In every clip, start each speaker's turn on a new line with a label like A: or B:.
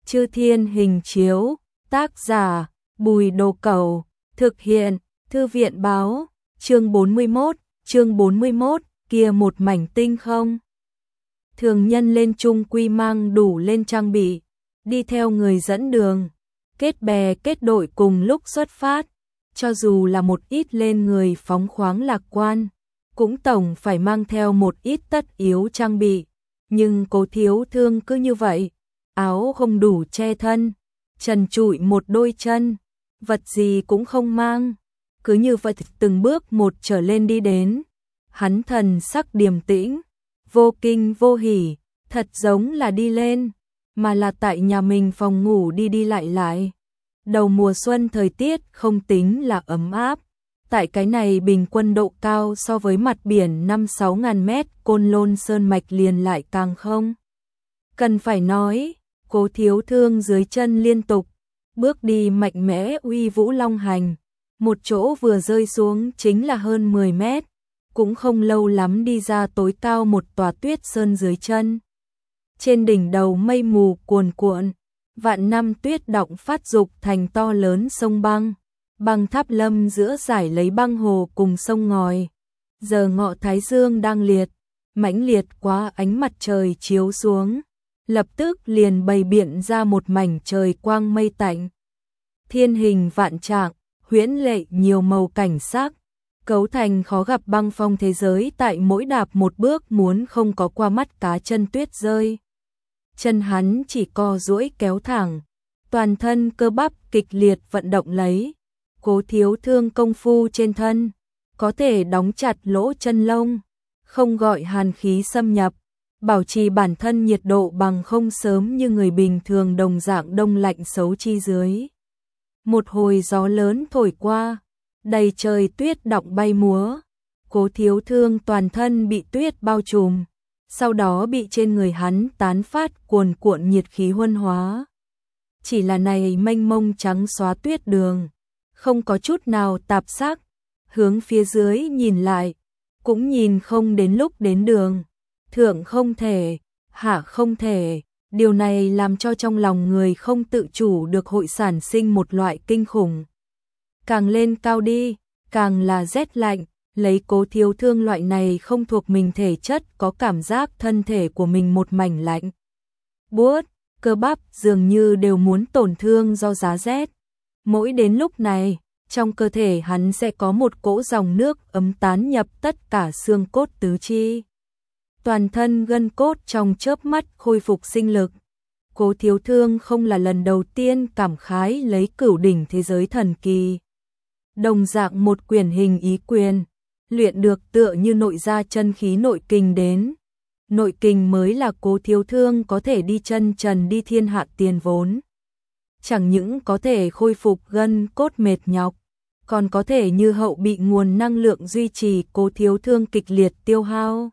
A: Chư Thiên Hình Chiếu, tác giả, Bùi Đồ Cẩu, thực hiện, Thư viện Báo, chương 41, kia một mảnh tinh không. Thường nhân lên chung quy mang đủ lên trang bị, đi theo người dẫn đường, kết bè kết đội cùng lúc xuất phát, cho dù là một ít lên người phóng khoáng lạc quan, cũng tổng phải mang theo một ít tất yếu trang bị, nhưng Cố Thiếu Thương cứ như vậy, áo không đủ che thân, trần trụi một đôi chân, vật gì cũng không mang, cứ như vậy từng bước một trở lên đi đến. Hắn thần sắc điềm tĩnh, vô kinh vô hỉ, thật giống là đi lên, mà là tại nhà mình phòng ngủ đi đi lại lại. Đầu mùa xuân thời tiết không tính là ấm áp, tại cái này bình quân độ cao so với mặt biển 5-6 ngàn mét Côn Lôn Sơn Mạch liền lại càng không. Cần phải nói, Cố Thiếu Thương dưới chân liên tục, bước đi mạnh mẽ uy vũ long hành, một chỗ vừa rơi xuống chính là hơn 10 mét, cũng không lâu lắm đi ra tối cao một tòa tuyết sơn dưới chân. Trên đỉnh đầu mây mù cuồn cuộn, vạn năm tuyết động phát dục thành to lớn sông băng, băng tháp lâm giữa giải lấy băng hồ cùng sông ngòi. Giờ ngọ thái dương đang liệt, mãnh liệt quá ánh mặt trời chiếu xuống, lập tức liền bày biện ra một mảnh trời quang mây tạnh. Thiên hình vạn trạng, huyễn lệ nhiều màu cảnh sắc, cấu thành khó gặp băng phong thế giới tại mỗi đạp một bước muốn không có qua mắt cá chân tuyết rơi. Chân hắn chỉ co duỗi kéo thẳng, toàn thân cơ bắp kịch liệt vận động lấy. Cố Thiếu Thương công phu trên thân, có thể đóng chặt lỗ chân lông, không gọi hàn khí xâm nhập, bảo trì bản thân nhiệt độ bằng không sớm như người bình thường đồng dạng đông lạnh xấu chi dưới. Một hồi gió lớn thổi qua, đầy trời tuyết đọng bay múa, Cố Thiếu Thương toàn thân bị tuyết bao trùm, sau đó bị trên người hắn tán phát cuồn cuộn nhiệt khí huân hóa. Chỉ là này mênh mông trắng xóa tuyết đường, không có chút nào tạp sắc, hướng phía dưới nhìn lại, cũng nhìn không đến lúc đến đường, thượng không thể, hạ không thể. Điều này làm cho trong lòng người không tự chủ được hội sản sinh một loại kinh khủng. Càng lên cao đi, càng là rét lạnh, lấy Cố Thiếu Thương loại này không thuộc mình thể chất có cảm giác thân thể của mình một mảnh lạnh. Buốt, cơ bắp dường như đều muốn tổn thương do giá rét. Mỗi đến lúc này, trong cơ thể hắn sẽ có một cỗ dòng nước ấm tán nhập tất cả xương cốt tứ chi. Toàn thân gân cốt trong chớp mắt khôi phục sinh lực. Cố Thiếu Thương không là lần đầu tiên cảm khái lấy cửu đỉnh thế giới thần kỳ. Đồng dạng một quyền hình ý quyền, luyện được tựa như nội ra chân khí nội kình đến. Nội kình mới là Cố Thiếu Thương có thể đi chân trần đi thiên hạ tiền vốn. Chẳng những có thể khôi phục gân cốt mệt nhọc, còn có thể như hậu bị nguồn năng lượng duy trì Cố Thiếu Thương kịch liệt tiêu hao.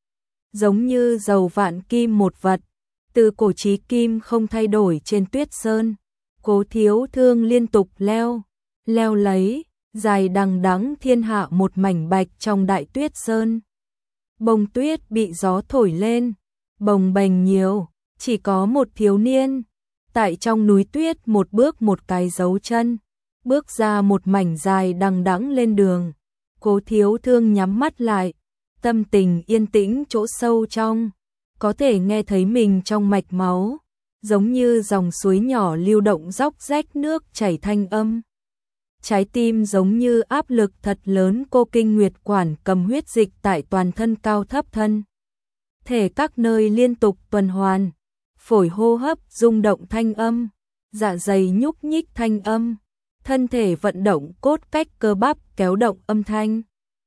A: Giống như dầu vạn kim một vật, từ cổ chí kim không thay đổi trên tuyết sơn. Cố Thiếu Thương liên tục leo lấy, dài đằng đẵng thiên hạ một mảnh bạch trong đại tuyết sơn. Bông tuyết bị gió thổi lên, bồng bềnh nhiều, chỉ có một thiếu niên, tại trong núi tuyết một bước một cái dấu chân, bước ra một mảnh dài đằng đẵng lên đường. Cố Thiếu Thương nhắm mắt lại, tâm tình yên tĩnh chỗ sâu trong, có thể nghe thấy mình trong mạch máu, giống như dòng suối nhỏ lưu động róc rách nước chảy thanh âm. Trái tim giống như áp lực thật lớn cô kinh nguyệt quản cầm huyết dịch tại toàn thân cao thấp thân. Thể các nơi liên tục tuần hoàn, phổi hô hấp rung động thanh âm, dạ dày nhúc nhích thanh âm, thân thể vận động cốt cách cơ bắp kéo động âm thanh.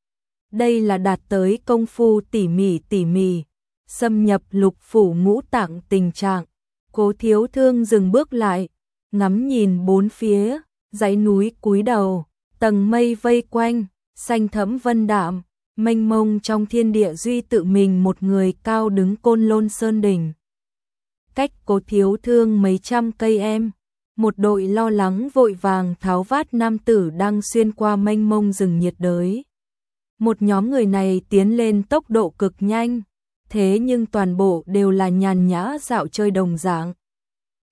A: Đây là đạt tới công phu tỉ mỉ, xâm nhập lục phủ ngũ tạng tình trạng. Cố Thiếu Thương dừng bước lại, ngắm nhìn bốn phía, dãy núi cúi đầu, tầng mây vây quanh, xanh thẫm vân đạm, mênh mông trong thiên địa duy tự mình một người cao đứng Côn Lôn Sơn đỉnh. Cách Cố Thiếu Thương mấy trăm cây em, một đội lo lắng vội vàng tháo vát nam tử đang xuyên qua mênh mông rừng nhiệt đới. Một nhóm người này tiến lên tốc độ cực nhanh, thế nhưng toàn bộ đều là nhàn nhã dạo chơi đồng dạng.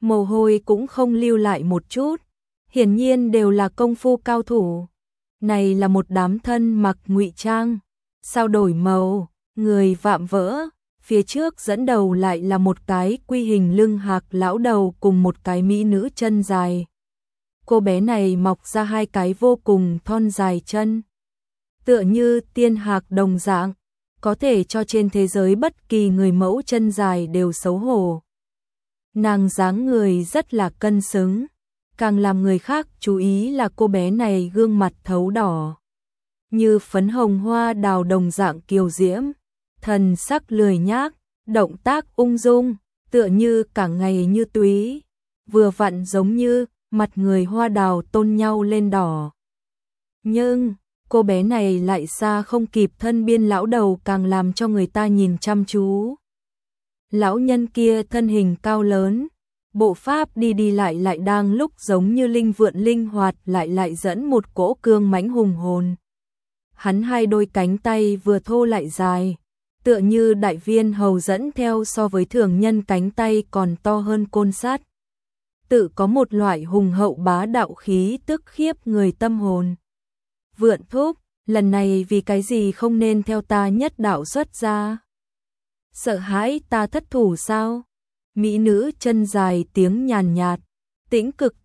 A: mồ hôi cũng không lưu lại một chút, hiển nhiên đều là công phu cao thủ. Này là một đám thân mặc ngụy trang, sao đổi màu, người vạm vỡ, phía trước dẫn đầu lại là một cái quy hình lưng hạc lão đầu cùng một cái mỹ nữ chân dài. Cô bé này mọc ra hai cái vô cùng thon dài chân, tựa như tiên hạc đồng dạng, có thể cho trên thế giới bất kỳ người mẫu chân dài đều xấu hổ. Nàng dáng người rất là cân xứng, càng làm người khác chú ý là cô bé này gương mặt thấu đỏ, như phấn hồng hoa đào đồng dạng kiều diễm, thần sắc lười nhác, động tác ung dung, tựa như cả ngày như túy, vừa vặn giống như mặt người hoa đào tôn nhau lên đỏ. Nhưng cô bé này lại xa không kịp thân biên lão đầu càng làm cho người ta nhìn chăm chú. Lão nhân kia thân hình cao lớn, bộ pháp đi đi lại đang lúc giống như linh vượn linh hoạt lại dẫn một cỗ cương mãnh hùng hồn. Hắn hai đôi cánh tay vừa thô lại dài, tựa như đại viên hầu dẫn theo so với thường nhân cánh tay còn to hơn côn sắt. Tự có một loại hùng hậu bá đạo khí tức khiếp người tâm hồn. Vượn thúc, lần này vì cái gì không nên theo ta nhất đạo xuất ra? Sợ hãi ta thất thủ sao? Mỹ nữ chân dài tiếng nhàn nhạt, tĩnh cực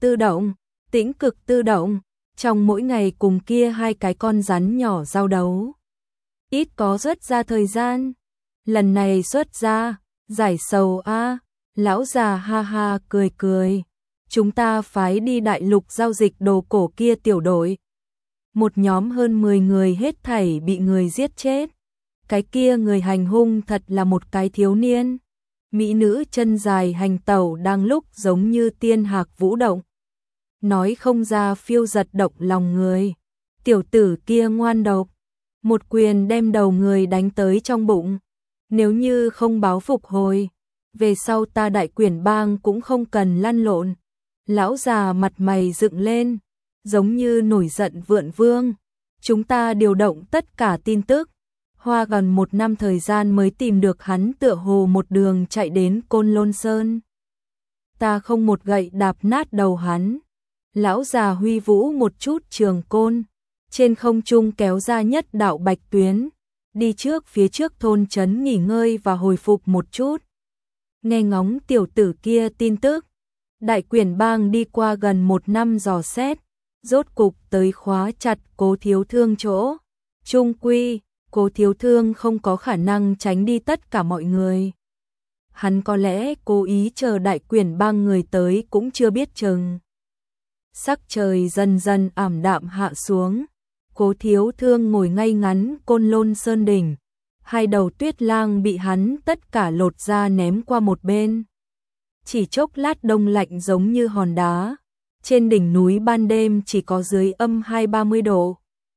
A: tự động, trong mỗi ngày cùng kia hai cái con rắn nhỏ giao đấu. Ít có xuất ra thời gian, lần này xuất ra, giải sầu a. Lão già ha ha cười cười, chúng ta phái đi đại lục giao dịch đồ cổ kia tiểu đội. Một nhóm hơn 10 người hết thảy bị người giết chết. Cái kia người hành hung thật là một cái thiếu niên. Mỹ nữ chân dài hành tẩu đang lúc giống như tiên hạc vũ động. Nói không ra phiêu giật động lòng người. Tiểu tử kia ngoan độc, một quyền đem đầu người đánh tới trong bụng. Nếu như không báo phục hồi, về sau ta Đại Quyển Bang cũng không cần lăn lộn. Lão già mặt mày dựng lên, giống như nổi giận vượn vương. Chúng ta điều động tất cả tin tức, hoa gần 1 năm thời gian mới tìm được hắn, tựa hồ một đường chạy đến Côn Lôn Sơn. Ta không một gậy đạp nát đầu hắn. Lão già huy vũ một chút trường côn, trên không trung kéo ra nhất đạo bạch tuyến, đi trước phía trước thôn trấn nghỉ ngơi và hồi phục một chút. Nghe ngóng tiểu tử kia tin tức, Đại Quyển Bang đi qua gần 1 năm dò xét, rốt cục tới khóa chặt Cố Thiếu Thương chỗ. Trung quy, Cố Thiếu Thương không có khả năng tránh đi tất cả mọi người. Hắn có lẽ cố ý chờ Đại Quyển Bang người tới cũng chưa biết chừng. Sắc trời dần dần ảm đạm hạ xuống, Cố Thiếu Thương ngồi ngay ngắn Côn Lôn Sơn đỉnh, hai đầu tuyết lang bị hắn tất cả lột ra ném qua một bên. Chỉ chốc lát đông lạnh giống như hòn đá, trên đỉnh núi ban đêm chỉ có dưới âm 20-30 độ.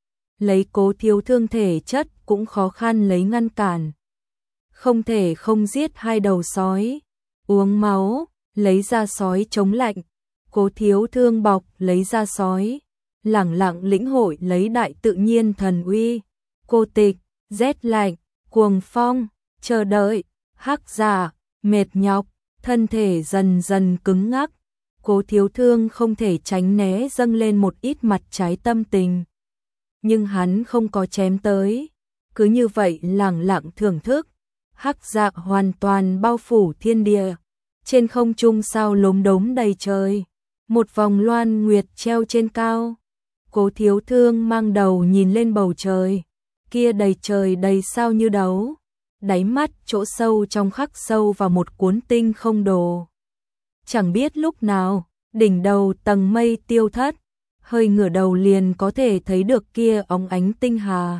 A: Lấy Cố Thiếu Thương thể chất cũng khó khăn lấy ngăn cản. Không thể không giết hai đầu sói, uống máu, lấy ra sói chống lạnh. Cố Thiếu Thương bọc lấy ra sói, lẳng lặng lĩnh hội lấy đại tự nhiên thần uy. Cô tịch, rét lạnh, cuồng phong, chờ đợi, hắc giả, mệt nhọc, thân thể dần dần cứng ngắc. Cố Thiếu Thương không thể tránh né dâng lên một ít mặt trái tâm tình. Nhưng hắn không có chém tới, cứ như vậy lẳng lặng thưởng thức. Hắc dạ hoàn toàn bao phủ thiên địa, trên không trung sao lốm đốm đầy trời, một vòng loan nguyệt treo trên cao. Cố Thiếu Thương mang đầu nhìn lên bầu trời, kia đầy trời đầy sao như đấu, đáy mắt chỗ sâu trong khắc sâu vào một cuốn tinh không đồ. Chẳng biết lúc nào, đỉnh đầu tầng mây tiêu thất, hơi ngửa đầu liền có thể thấy được kia óng ánh tinh hà.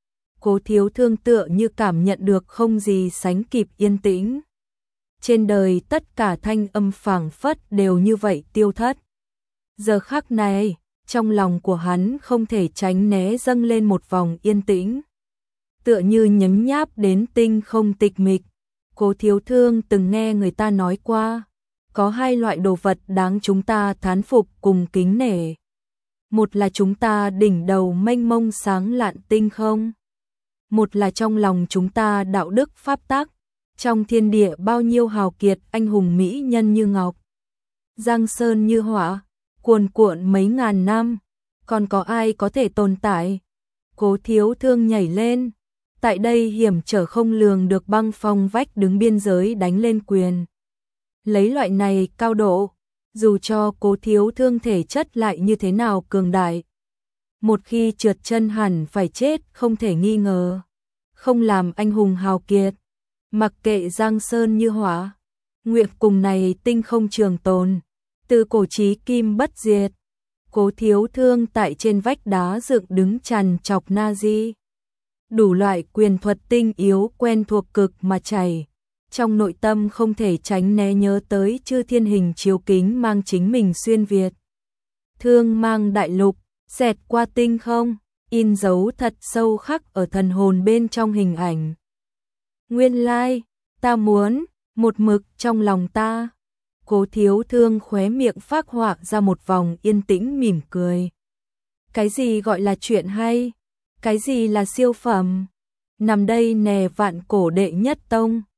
A: Cố Thiếu Thương tựa như cảm nhận được không gì sánh kịp yên tĩnh. Trên đời tất cả thanh âm phảng phất đều như vậy tiêu thất. Giờ khắc này, trong lòng của hắn không thể tránh né dâng lên một vòng yên tĩnh. Tựa như nhấm nháp đến tinh không tịch mịch. Cố Thiếu Thương từng nghe người ta nói qua, có hai loại đồ vật đáng chúng ta thán phục cùng kính nể. Một là chúng ta đỉnh đầu mênh mông sáng lạn tinh không. Một là trong lòng chúng ta đạo đức pháp tắc, trong thiên địa bao nhiêu hào kiệt anh hùng mỹ nhân như ngọc. Giang sơn như hỏa, cuồn cuộn mấy ngàn năm, còn có ai có thể tồn tại? Cố Thiếu Thương nhảy lên, tại đây hiểm trở không lường được băng phong vách đứng biên giới đánh lên quyền. Lấy loại này cao độ, dù cho Cố Thiếu Thương thể chất lại như thế nào cường đại, một khi trượt chân hẳn phải chết không thể nghi ngờ. Không làm anh hùng hào kiệt, mặc kệ giang sơn như hỏa, nguyệt cùng này tinh không trường tồn, từ cổ chí kim bất diệt. Cố Thiếu Thương tại trên vách đá dựng đứng trằn trọc Nazi. Đủ loại quyền thuật tinh yếu quen thuộc cực mà chảy. Trong nội tâm không thể tránh né nhớ tới chư thiên hình chiếu kính mang chính mình xuyên Việt. Thương mang đại lục, xẹt qua tinh không, in dấu thật sâu khắc ở thần hồn bên trong hình ảnh. Nguyên lai, ta muốn, một mực trong lòng ta. Cố Thiếu Thương khóe miệng phác họa ra một vòng yên tĩnh mỉm cười. Cái gì gọi là chuyện hay? Cái gì là siêu phẩm? Nằm đây nè vạn cổ đệ nhất tông.